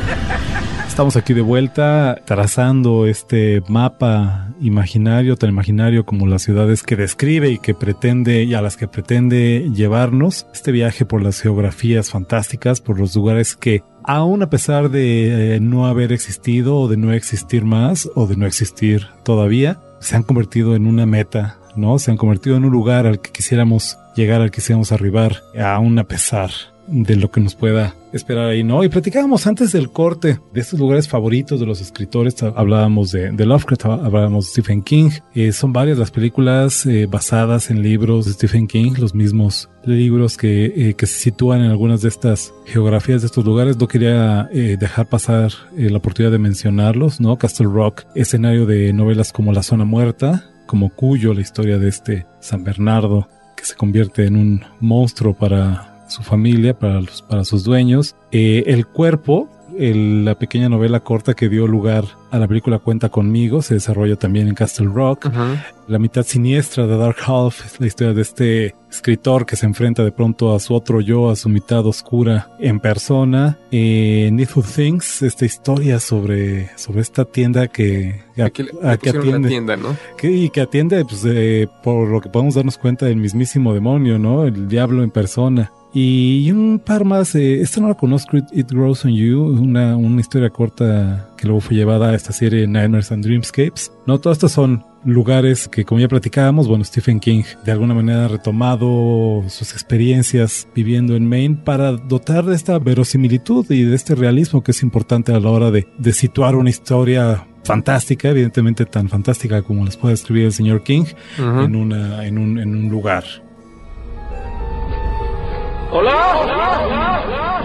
Estamos aquí de vuelta trazando este mapa imaginario, tan imaginario como las ciudades que describe y que pretende, y a las que pretende llevarnos. Este viaje por las geografías fantásticas, por los lugares que, aún a pesar de no haber existido, o de no existir más, o de no existir todavía, se han convertido en una meta, ¿no? Se han convertido en un lugar al que quisiéramos llegar, al que quisiéramos arribar, aún a pesar de lo que nos pueda esperar ahí, ¿no? Y platicábamos antes del corte de estos lugares favoritos de los escritores. Hablábamos de Lovecraft, hablábamos de Stephen King. Son varias las películas basadas en libros de Stephen King, los mismos libros que se sitúan en algunas de estas geografías de estos lugares. No quería dejar pasar la oportunidad de mencionarlos, ¿no? Castle Rock, escenario de novelas como La Zona Muerta, como Cuyo, la historia de este San Bernardo que se convierte en un monstruo para su familia, para sus dueños. El Cuerpo, la pequeña novela corta que dio lugar a la película Cuenta Conmigo, se desarrolla también en Castle Rock. La mitad siniestra de Dark Half es la historia de este escritor que se enfrenta de pronto a su otro yo, a su mitad oscura en persona. Needful Things, esta historia sobre esta tienda que atiende la tienda, ¿no? Que atiende, pues, por lo que podemos darnos cuenta, del mismísimo demonio, ¿no? El diablo en persona. Y un par más, esta no la conozco, It Grows on You, una historia corta que luego fue llevada a esta serie Nightmares and Dreamscapes. No, todas estas son lugares que, como ya platicábamos, bueno, Stephen King de alguna manera ha retomado sus experiencias viviendo en Maine para dotar de esta verosimilitud y de este realismo que es importante a la hora de situar una historia fantástica, evidentemente tan fantástica como las puede escribir el señor King, en un lugar. ¡Hola!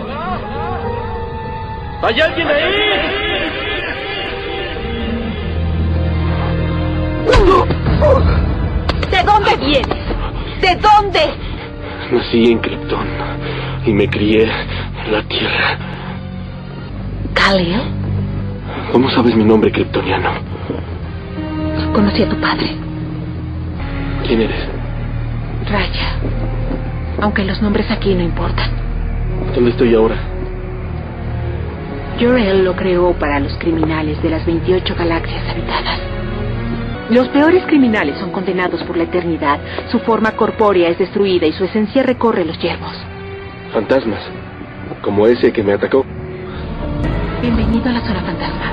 ¿Hay alguien ahí? ¿De dónde vienes? ¿De dónde? Nací en Krypton y me crié en la Tierra. ¿Kal-El? ¿Cómo sabes mi nombre kryptoniano? Conocí a tu padre. ¿Quién eres? Raya. Aunque los nombres aquí no importan. ¿Dónde estoy ahora? Jor-El lo creó para los criminales de las 28 galaxias habitadas. Los peores criminales son condenados por la eternidad. Su forma corpórea es destruida y su esencia recorre los yermos. Fantasmas, como ese que me atacó. Bienvenido a la zona fantasma.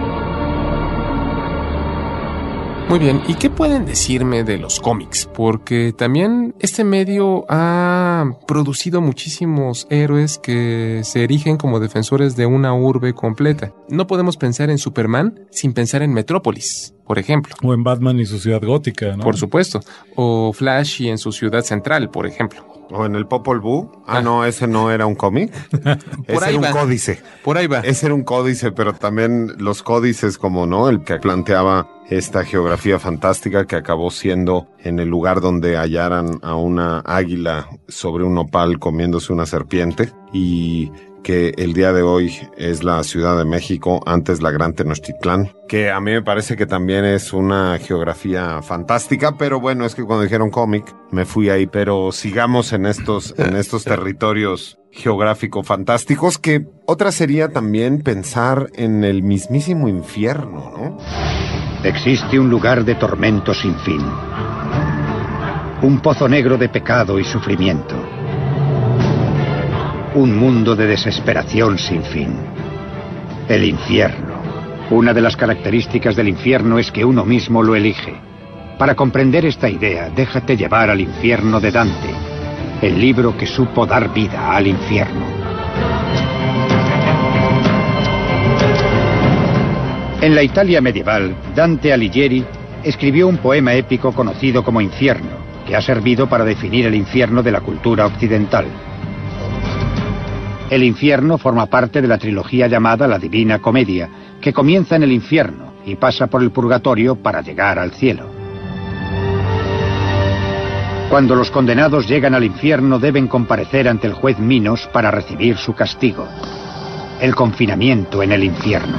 Muy bien, ¿y qué pueden decirme de los cómics? Porque también este medio ha producido muchísimos héroes que se erigen como defensores de una urbe completa. No podemos pensar en Superman sin pensar en Metrópolis, por ejemplo. O en Batman y su ciudad gótica, ¿no? Por supuesto. O Flash y en su ciudad central, por ejemplo. O en el Popol Vuh. No, ese no era un cómic. Ese era un códice. Por ahí va. Ese era un códice, pero también los códices como, ¿no? El que planteaba esta geografía fantástica que acabó siendo en el lugar donde hallaran a una águila sobre un nopal comiéndose una serpiente y que el día de hoy es la Ciudad de México, antes la Gran Tenochtitlán, que a mí me parece que también es una geografía fantástica, pero bueno, es que cuando dijeron cómic me fui ahí, pero sigamos en estos territorios geográfico fantásticos, que otra sería también pensar en el mismísimo infierno, ¿no? Existe un lugar de tormento sin fin, un pozo negro de pecado y sufrimiento, un mundo de desesperación sin fin, el infierno. Una de las características del infierno es que uno mismo lo elige. Para comprender esta idea, déjate llevar al infierno de Dante, el libro que supo dar vida al infierno. En la Italia medieval, Dante Alighieri escribió un poema épico conocido como Infierno, que ha servido para definir el infierno de la cultura occidental. El infierno forma parte de la trilogía llamada La Divina Comedia, que comienza en el infierno y pasa por el purgatorio para llegar al cielo. Cuando los condenados llegan al infierno deben comparecer ante el juez Minos para recibir su castigo, el confinamiento en el infierno.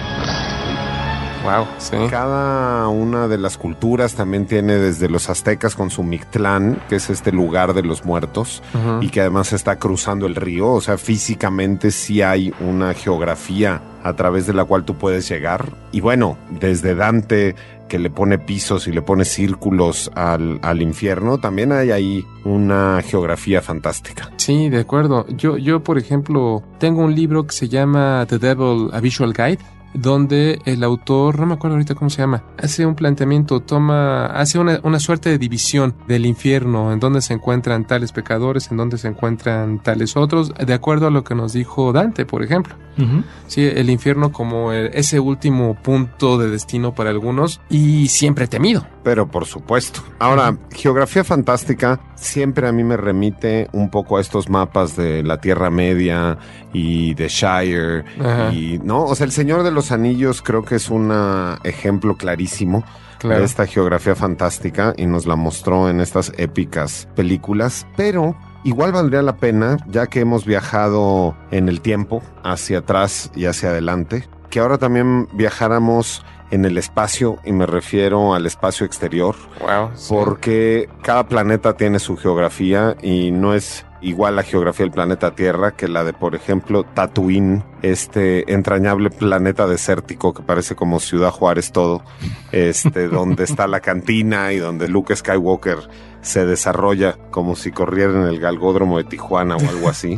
Wow, sí. Cada una de las culturas también tiene, desde los aztecas con su Mictlán, que es este lugar de los muertos, y que además está cruzando el río. O sea, físicamente sí hay una geografía a través de la cual tú puedes llegar. Y bueno, desde Dante, que le pone pisos y le pone círculos al infierno, también hay ahí una geografía fantástica. Sí, de acuerdo. Yo, por ejemplo, tengo un libro que se llama The Devil, A Visual Guide, donde el autor, no me acuerdo ahorita cómo se llama, hace un planteamiento, hace una suerte de división del infierno, en donde se encuentran tales pecadores, en donde se encuentran tales otros, de acuerdo a lo que nos dijo Dante, por ejemplo. Sí, el infierno como ese último punto de destino para algunos y siempre temido. Pero por supuesto. Ahora, geografía fantástica siempre a mí me remite un poco a estos mapas de la Tierra Media y de Shire. Y, ¿no? O sea, el Señor de los Anillos creo que es un ejemplo clarísimo de esta geografía fantástica y nos la mostró en estas épicas películas, pero igual valdría la pena, ya que hemos viajado en el tiempo, hacia atrás y hacia adelante, que ahora también viajáramos en el espacio, y me refiero al espacio exterior, porque cada planeta tiene su geografía y no es igual la geografía del planeta Tierra que la de, por ejemplo, Tatooine, este entrañable planeta desértico que parece como Ciudad Juárez todo, donde está la cantina y donde Luke Skywalker se desarrolla como si corriera en el galgódromo de Tijuana o algo así.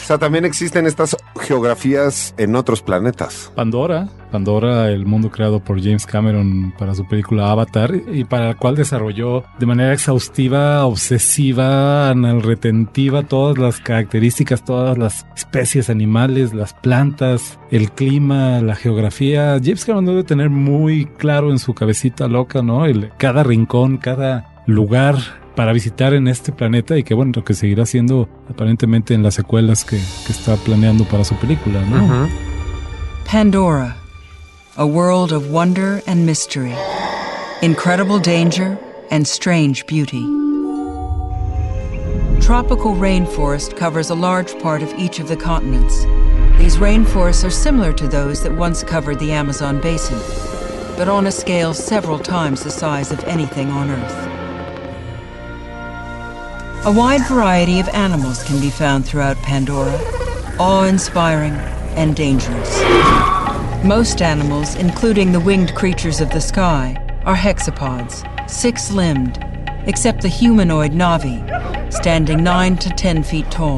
O sea, también existen estas geografías en otros planetas. Pandora, el mundo creado por James Cameron para su película Avatar y para la cual desarrolló de manera exhaustiva, obsesiva, analretentiva todas las características, todas las especies animales, las plantas, el clima, la geografía. James Cameron debe tener muy claro en su cabecita loca, ¿no? Cada rincón, cada lugar para visitar en este planeta y que bueno, lo que seguirá haciendo aparentemente en las secuelas que está planeando para su película, ¿no? Uh-huh. Pandora, a world of wonder and mystery, incredible danger and strange beauty. Tropical rainforest covers a large part of each of the continents. These rainforests are similar to those that once covered the Amazon basin, but on a scale several times the size of anything on Earth. A wide variety of animals can be found throughout Pandora, awe-inspiring and dangerous. Most animals, including the winged creatures of the sky, are hexapods, 6-limbed, except the humanoid Na'vi, standing 9 to 10 feet tall.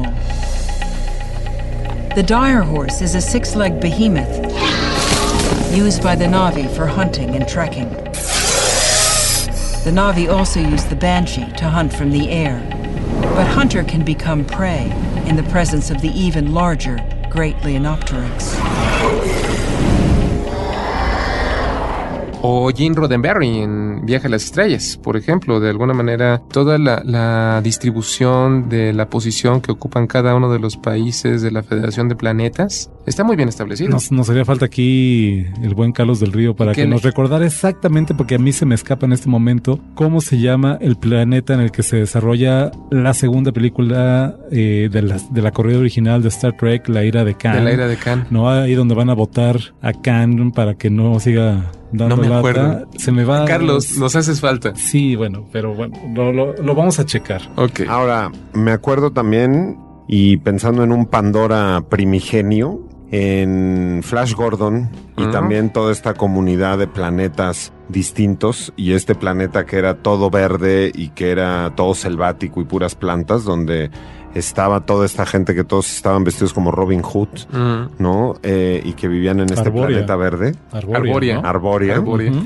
The dire horse is a 6-legged behemoth, used by the Na'vi for hunting and trekking. The Na'vi also use the Banshee to hunt from the air, but hunter can become prey in the presence of the even larger Great Leonopteryx. O Gene Roddenberry en Viaje a las Estrellas, por ejemplo. De alguna manera, toda la distribución de la posición que ocupan cada uno de los países de la Federación de Planetas está muy bien establecido. Nos haría falta aquí el buen Carlos del Río para que nos recordara exactamente, porque a mí se me escapa en este momento, cómo se llama el planeta en el que se desarrolla la segunda película de la corrida original de Star Trek, La Ira de Khan. De La Ira de Khan. No, ahí donde van a votar a Khan para que no siga dando no me lata. Acuerdo. Se me va. Carlos, nos haces falta. Sí, bueno, pero bueno, lo vamos a checar. Okay. Ahora, me acuerdo también, y pensando en un Pandora primigenio, en Flash Gordon y también toda esta comunidad de planetas distintos, y este planeta que era todo verde y que era todo selvático y puras plantas, donde estaba toda esta gente que todos estaban vestidos como Robin Hood, ¿no? Y que vivían en este planeta verde. Arboria.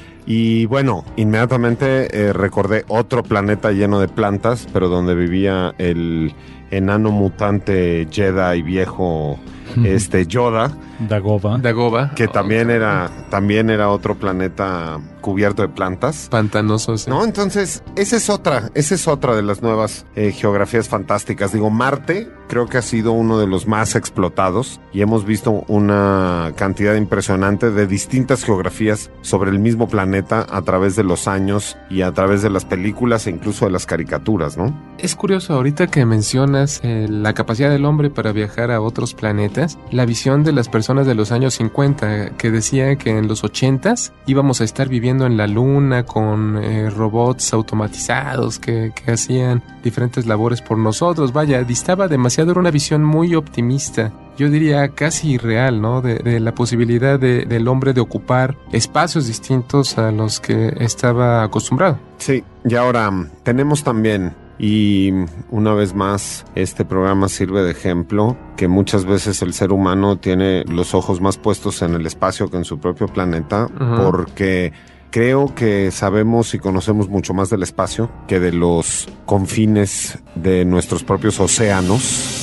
Y bueno, inmediatamente recordé otro planeta lleno de plantas, pero donde vivía el enano mutante Jedi viejo, Yoda. Dagoba. Que también era otro planeta cubierto de plantas. Pantanosos. ¿No? Entonces, esa es otra de las nuevas geografías fantásticas. Digo, Marte creo que ha sido uno de los más explotados y hemos visto una cantidad impresionante de distintas geografías sobre el mismo planeta a través de los años y a través de las películas e incluso de las caricaturas, ¿no? Es curioso, ahorita que mencionas la capacidad del hombre para viajar a otros planetas, la visión de las personas de los años 50 que decían que en los 80s íbamos a estar viviendo en la luna con robots automatizados que hacían diferentes labores por nosotros. Vaya, distaba demasiado, era una visión muy optimista. Yo diría casi irreal, ¿no? De la posibilidad del hombre de ocupar espacios distintos a los que estaba acostumbrado. Sí, y ahora tenemos también, y una vez más, este programa sirve de ejemplo, que muchas veces el ser humano tiene los ojos más puestos en el espacio que en su propio planeta, porque creo que sabemos y conocemos mucho más del espacio que de los confines de nuestros propios océanos.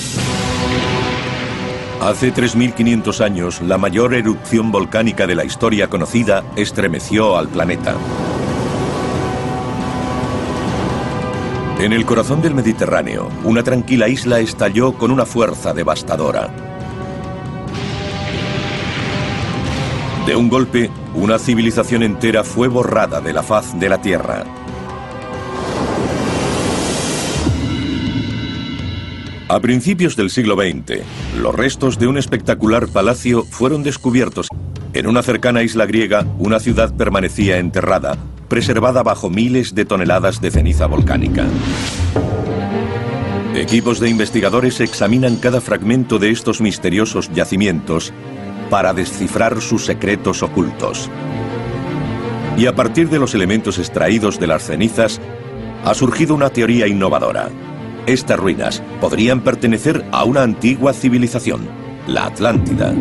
Hace 3.500 años, la mayor erupción volcánica de la historia conocida estremeció al planeta. En el corazón del Mediterráneo, una tranquila isla estalló con una fuerza devastadora. De un golpe, una civilización entera fue borrada de la faz de la Tierra. A principios del siglo XX, los restos de un espectacular palacio fueron descubiertos. En una cercana isla griega, una ciudad permanecía enterrada, preservada bajo miles de toneladas de ceniza volcánica. Equipos de investigadores examinan cada fragmento de estos misteriosos yacimientos para descifrar sus secretos ocultos. Y a partir de los elementos extraídos de las cenizas, ha surgido una teoría innovadora. Estas ruinas podrían pertenecer a una antigua civilización, la Atlántida.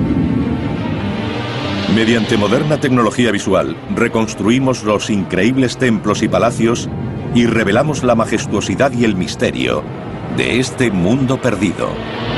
Mediante moderna tecnología visual, reconstruimos los increíbles templos y palacios y revelamos la majestuosidad y el misterio de este mundo perdido.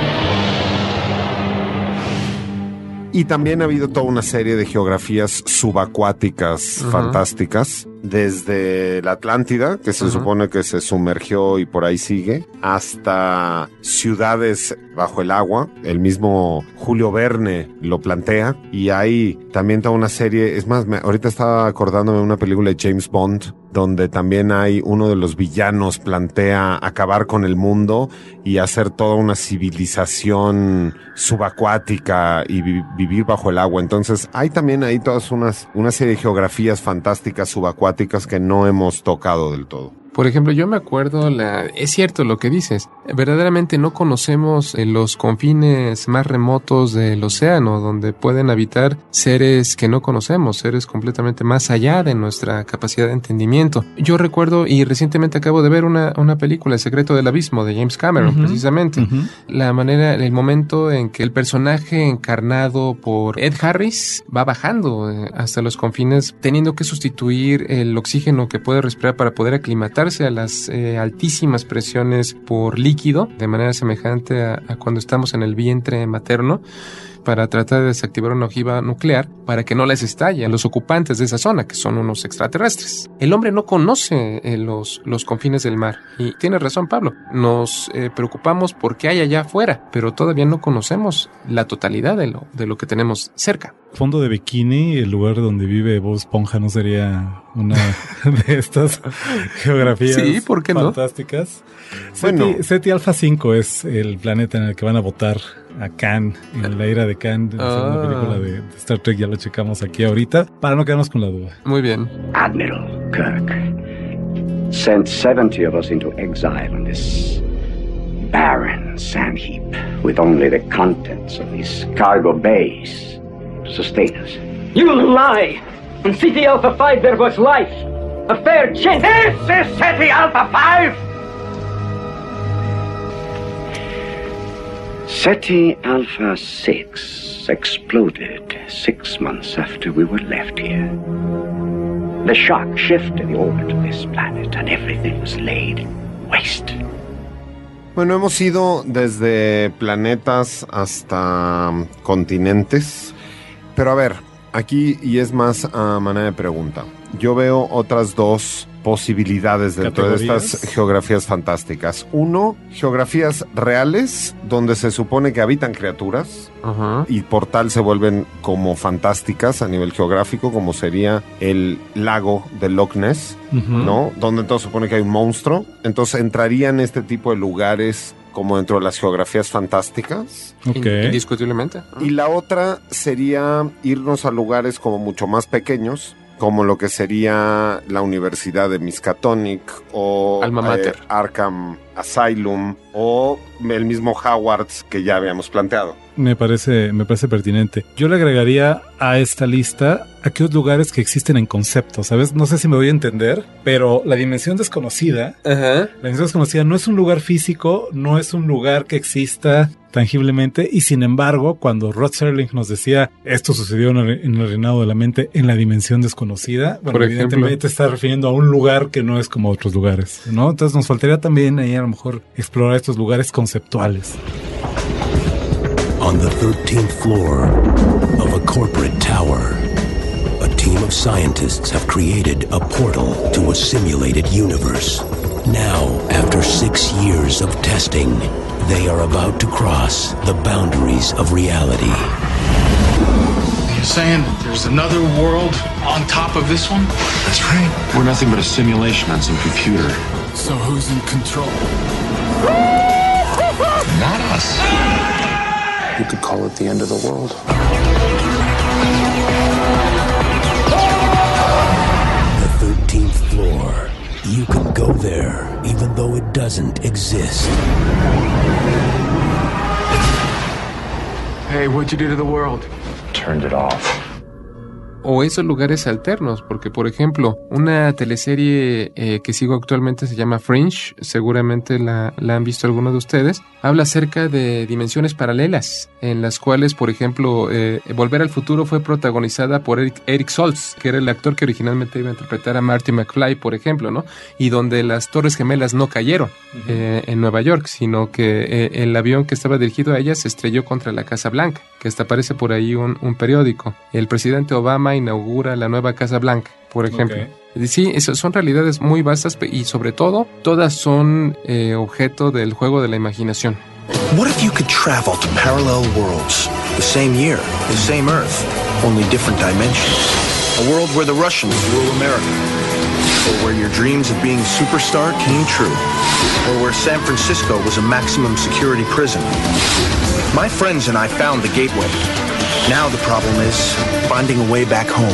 Y también ha habido toda una serie de geografías subacuáticas fantásticas, desde la Atlántida, que se supone que se sumergió y por ahí sigue, hasta ciudades bajo el agua. El mismo Julio Verne lo plantea, y hay también toda una serie, es más, ahorita estaba acordándome de una película de James Bond, donde también hay uno de los villanos plantea acabar con el mundo y hacer toda una civilización subacuática y vivir bajo el agua. Entonces hay también ahí todas una serie de geografías fantásticas subacuáticas que no hemos tocado del todo. Por ejemplo, yo me acuerdo, es cierto lo que dices, verdaderamente no conocemos los confines más remotos del océano, donde pueden habitar seres que no conocemos, seres completamente más allá de nuestra capacidad de entendimiento. Yo recuerdo, y recientemente acabo de ver una película, El secreto del abismo, de James Cameron, precisamente. La manera, el momento en que el personaje encarnado por Ed Harris va bajando hasta los confines, teniendo que sustituir el oxígeno que puede respirar para poder aclimatar a las altísimas presiones por líquido, de manera semejante a cuando estamos en el vientre materno, para tratar de desactivar una ojiva nuclear para que no les estalle a los ocupantes de esa zona, que son unos extraterrestres. El hombre no conoce los confines del mar. Y tienes razón, Pablo. Nos preocupamos por qué hay allá afuera, pero todavía no conocemos la totalidad de lo que tenemos cerca. Fondo de bikini, el lugar donde vive Bob Esponja, ¿no sería una de estas geografías ¿por qué fantásticas? No? Bueno, Ceti Alpha 5 es el planeta en el que van a votar a Khan, en la era de Khan, de la segunda película de Star Trek. Ya lo checamos aquí ahorita, para no quedarnos con la duda. Muy bien. Admiral Kirk sent 70 of us into exile in this barren sand heap, with only the contents of these cargo bays to sustain us. You lie! In Ceti Alpha 5 there was life, a fair chance. This is Ceti Alpha 5! Ceti Alpha 6 exploded 6 months after we were left here. The shock shifted the orbit of this planet and everything was laid waste. Bueno, hemos ido desde planetas hasta continentes, pero a ver, aquí, y es más a manera de pregunta, yo veo otras dos posibilidades dentro de estas geografías fantásticas. Uno, geografías reales, donde se supone que habitan criaturas y por tal se vuelven como fantásticas a nivel geográfico, como sería el lago de Loch Ness, ¿no? Donde entonces se supone que hay un monstruo. Entonces entrarían este tipo de lugares como dentro de las geografías fantásticas. Indiscutiblemente. Y la otra sería irnos a lugares como mucho más pequeños, como lo que sería la Universidad de Miskatonic o Alma Mater, Arkham Asylum o el mismo Hogwarts que ya habíamos planteado. Me parece pertinente. Yo le agregaría a esta lista aquellos lugares que existen en concepto, ¿sabes? No sé si me voy a entender, pero la dimensión desconocida, no es un lugar físico, no es un lugar que exista tangiblemente, y sin embargo, cuando Rod Serling nos decía esto sucedió en el reinado de la mente en la dimensión desconocida, bueno, por evidentemente te está refiriendo a un lugar que no es como otros lugares, ¿no? Entonces nos faltaría también ahí a lo mejor explorar estos lugares conceptuales. On the 13th floor of a corporate tower, a team of scientists have created a portal to a simulated universe. Now, after 6 years of testing, they are about to cross the boundaries of reality. You're saying there's another world on top of this one? That's right. We're nothing but a simulation on some computer. So who's in control? Not us. You could call it the end of the world. The 13th floor. You can go there, even though it doesn't exist. Hey, what'd you do to the world? Turned it off. o esos lugares alternos, porque por ejemplo, una teleserie que sigo actualmente se llama Fringe, seguramente la han visto algunos de ustedes, habla acerca de dimensiones paralelas, en las cuales, por ejemplo, Volver al Futuro fue protagonizada por Eric Stoltz, que era el actor que originalmente iba a interpretar a Marty McFly, por ejemplo, ¿no? Y donde las Torres Gemelas no cayeron en Nueva York, sino que el avión que estaba dirigido a ellas se estrelló contra la Casa Blanca, que hasta aparece por ahí un periódico. El presidente Obama inaugura la nueva Casa Blanca, por ejemplo. Okay. Sí, son realidades muy vastas y sobre todo, todas son objeto del juego de la imaginación. What if you could travel to parallel worlds? The same year, the same Earth, only different dimensions. A world where the Russians rule America. Or where your dreams of being superstar came true. Or where San Francisco was a maximum security prison. My friends and I found the gateway. Now the problem is finding a way back home.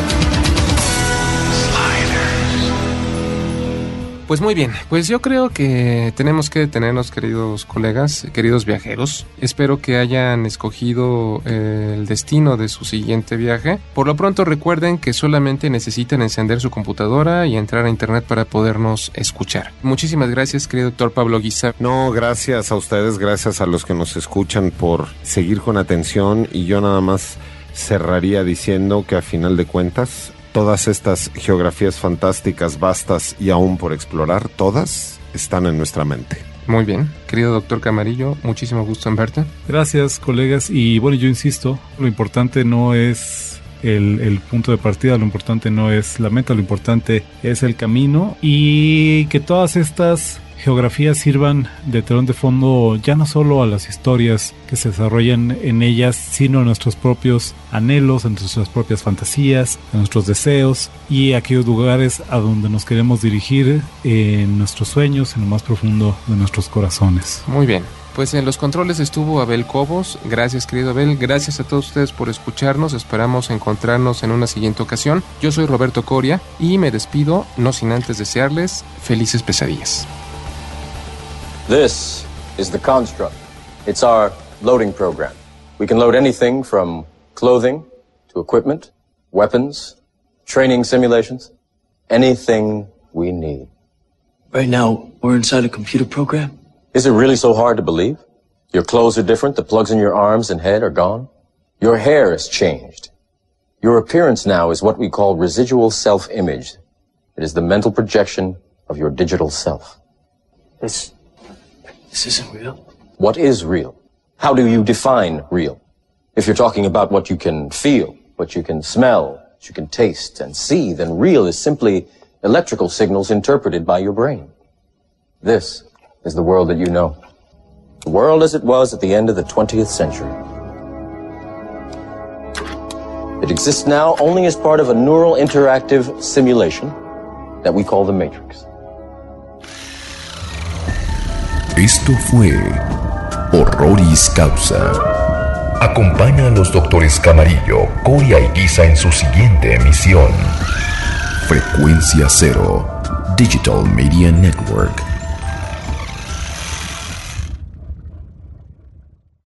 Pues muy bien, pues yo creo que tenemos que detenernos, queridos colegas, queridos viajeros. Espero que hayan escogido el destino de su siguiente viaje. Por lo pronto recuerden que solamente necesitan encender su computadora y entrar a internet para podernos escuchar. Muchísimas gracias, querido doctor Pablo Guizar. No, gracias a ustedes, gracias a los que nos escuchan por seguir con atención, y yo nada más cerraría diciendo que a final de cuentas, todas estas geografías fantásticas, vastas y aún por explorar, todas están en nuestra mente. Muy bien, querido doctor Camarillo, muchísimo gusto en verte. Gracias, colegas, y bueno, yo insisto, lo importante no es el punto de partida, lo importante no es la meta, lo importante es el camino, y que todas estas geografías sirvan de telón de fondo ya no solo a las historias que se desarrollan en ellas, sino a nuestros propios anhelos, a nuestras propias fantasías, a nuestros deseos y a aquellos lugares a donde nos queremos dirigir en nuestros sueños, en lo más profundo de nuestros corazones. Muy bien. Pues en los controles estuvo Abel Cobos. Gracias, querido Abel. Gracias a todos ustedes por escucharnos. Esperamos encontrarnos en una siguiente ocasión. Yo soy Roberto Coria y me despido, no sin antes desearles felices pesadillas. This is the Construct. It's our loading program. We can load anything from clothing to equipment, weapons, training simulations, anything we need. Right now, we're inside a computer program? Is it really so hard to believe? Your clothes are different, the plugs in your arms and head are gone. Your hair has changed. Your appearance now is what we call residual self-image. It is the mental projection of your digital self. This isn't real. What is real? How do you define real? If you're talking about what you can feel, what you can smell, what you can taste and see, then real is simply electrical signals interpreted by your brain. This is the world that you know. The world as it was at the end of the 20th century. It exists now only as part of a neural interactive simulation that we call the Matrix. Esto fue Horroris Causa. Acompaña a los doctores Camarillo, Coria y Guiza en su siguiente emisión. Frecuencia Cero, Digital Media Network.